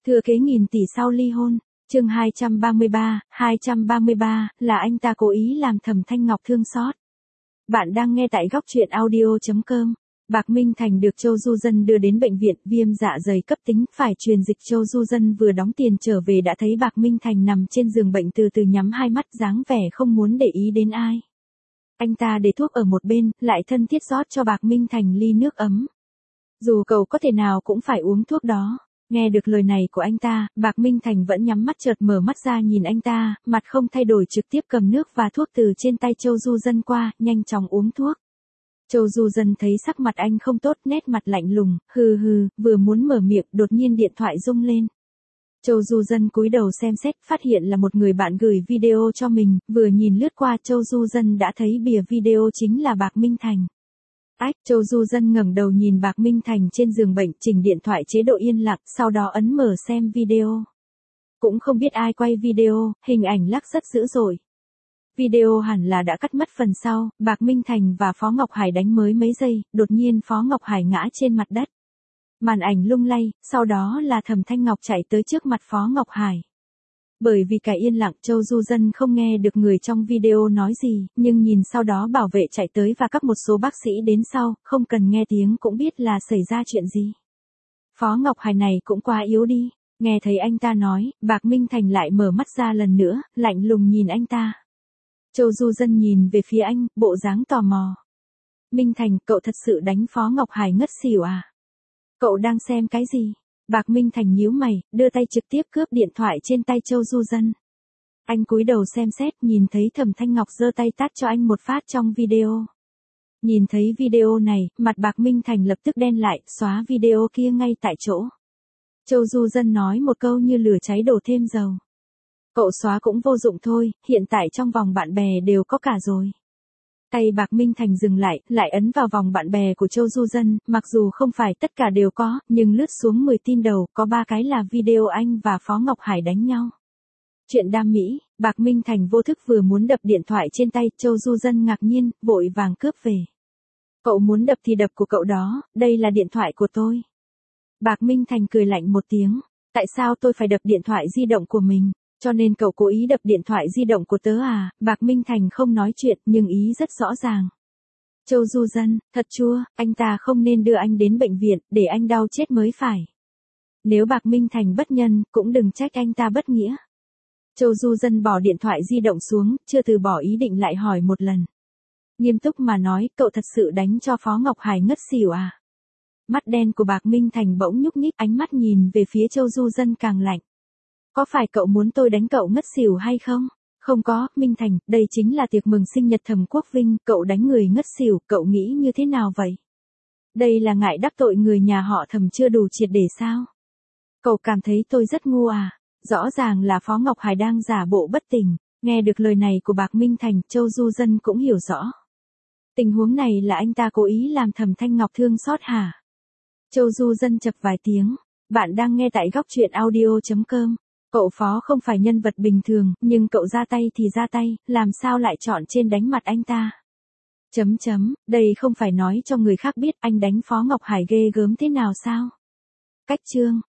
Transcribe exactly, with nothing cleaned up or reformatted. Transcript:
Thừa kế nghìn tỷ sau ly hôn, chương hai trăm ba mươi ba, hai trăm ba mươi ba, là anh ta cố ý làm Thẩm Thanh Ngọc thương xót. Bạn đang nghe tại góc truyện audio chấm com. Bạc Minh Thành được Châu Du Dân đưa đến bệnh viện viêm dạ dày cấp tính, phải truyền dịch. Châu Du Dân vừa đóng tiền trở về đã thấy Bạc Minh Thành nằm trên giường bệnh từ từ nhắm hai mắt, dáng vẻ không muốn để ý đến ai. Anh ta để thuốc ở một bên, lại thân thiết rót cho Bạc Minh Thành ly nước ấm. Dù cậu có thể nào cũng phải uống thuốc đó. Nghe được lời này của anh ta, Bạc Minh Thành vẫn nhắm mắt, chợt mở mắt ra nhìn anh ta, mặt không thay đổi trực tiếp cầm nước và thuốc từ trên tay Châu Du Dân qua, nhanh chóng uống thuốc. Châu Du Dân thấy sắc mặt anh không tốt, nét mặt lạnh lùng, hừ hừ, vừa muốn mở miệng, đột nhiên điện thoại rung lên. Châu Du Dân cúi đầu xem xét, phát hiện là một người bạn gửi video cho mình, vừa nhìn lướt qua Châu Du Dân đã thấy bìa video chính là Bạc Minh Thành. Ách, Châu Du Dân ngẩng đầu nhìn Bạc Minh Thành trên giường bệnh, chỉnh điện thoại chế độ yên lặng, sau đó ấn mở xem video. Cũng không biết ai quay video, hình ảnh lắc rất dữ dội. Video hẳn là đã cắt mất phần sau, Bạc Minh Thành và Phó Ngọc Hải đánh mới mấy giây, đột nhiên Phó Ngọc Hải ngã trên mặt đất. Màn ảnh lung lay, sau đó là Thẩm Thanh Ngọc chạy tới trước mặt Phó Ngọc Hải. Bởi vì cả yên lặng, Châu Du Dân không nghe được người trong video nói gì, nhưng nhìn sau đó bảo vệ chạy tới và các một số bác sĩ đến sau, không cần nghe tiếng cũng biết là xảy ra chuyện gì. Phó Ngọc Hải này cũng quá yếu đi, nghe thấy anh ta nói, Bạc Minh Thành lại mở mắt ra lần nữa, lạnh lùng nhìn anh ta. Châu Du Dân nhìn về phía anh, bộ dáng tò mò. Minh Thành, cậu thật sự đánh Phó Ngọc Hải ngất xỉu à? Cậu đang xem cái gì? Bạc Minh Thành nhíu mày, đưa tay trực tiếp cướp điện thoại trên tay Châu Du Dân. Anh cúi đầu xem xét, nhìn thấy Thẩm Thanh Ngọc giơ tay tát cho anh một phát trong video. Nhìn thấy video này, mặt Bạc Minh Thành lập tức đen lại, xóa video kia ngay tại chỗ. Châu Du Dân nói một câu như lửa cháy đổ thêm dầu. Cậu xóa cũng vô dụng thôi, hiện tại trong vòng bạn bè đều có cả rồi. Tay Bạc Minh Thành dừng lại, lại ấn vào vòng bạn bè của Châu Du Dân, mặc dù không phải tất cả đều có, nhưng lướt xuống mười tin đầu, có ba cái là video anh và Phó Ngọc Hải đánh nhau. Chuyện đam mỹ, Bạc Minh Thành vô thức vừa muốn đập điện thoại trên tay, Châu Du Dân ngạc nhiên, vội vàng cướp về. Cậu muốn đập thì đập của cậu đó, đây là điện thoại của tôi. Bạc Minh Thành cười lạnh một tiếng, tại sao tôi phải đập điện thoại di động của mình? Cho nên cậu cố ý đập điện thoại di động của tớ à? Bạc Minh Thành không nói chuyện, nhưng ý rất rõ ràng. Châu Du Dân, thật chua, anh ta không nên đưa anh đến bệnh viện, để anh đau chết mới phải. Nếu Bạc Minh Thành bất nhân, cũng đừng trách anh ta bất nghĩa. Châu Du Dân bỏ điện thoại di động xuống, chưa từ bỏ ý định lại hỏi một lần. Nghiêm túc mà nói, cậu thật sự đánh cho Phó Ngọc Hải ngất xỉu à? Mắt đen của Bạc Minh Thành bỗng nhúc nhích, ánh mắt nhìn về phía Châu Du Dân càng lạnh. Có phải cậu muốn tôi đánh cậu ngất xỉu hay không? Không có, Minh Thành, đây chính là tiệc mừng sinh nhật Thẩm Quốc Vinh, cậu đánh người ngất xỉu, cậu nghĩ như thế nào vậy? Đây là ngại đắc tội người nhà họ Thẩm chưa đủ triệt để sao? Cậu cảm thấy tôi rất ngu à? Rõ ràng là Phó Ngọc Hải đang giả bộ bất tỉnh. Nghe được lời này của Bạc Minh Thành, Châu Du Dân cũng hiểu rõ. Tình huống này là anh ta cố ý làm Thẩm Thanh Ngọc thương xót hả? Châu Du Dân chập vài tiếng. Bạn đang nghe tại góc truyện audio chấm com. Cậu Phó không phải nhân vật bình thường, nhưng cậu ra tay thì ra tay, làm sao lại chọn trên đánh mặt anh ta? Chấm chấm, đây không phải nói cho người khác biết anh đánh Phó Ngọc Hải ghê gớm thế nào sao? Cách chương.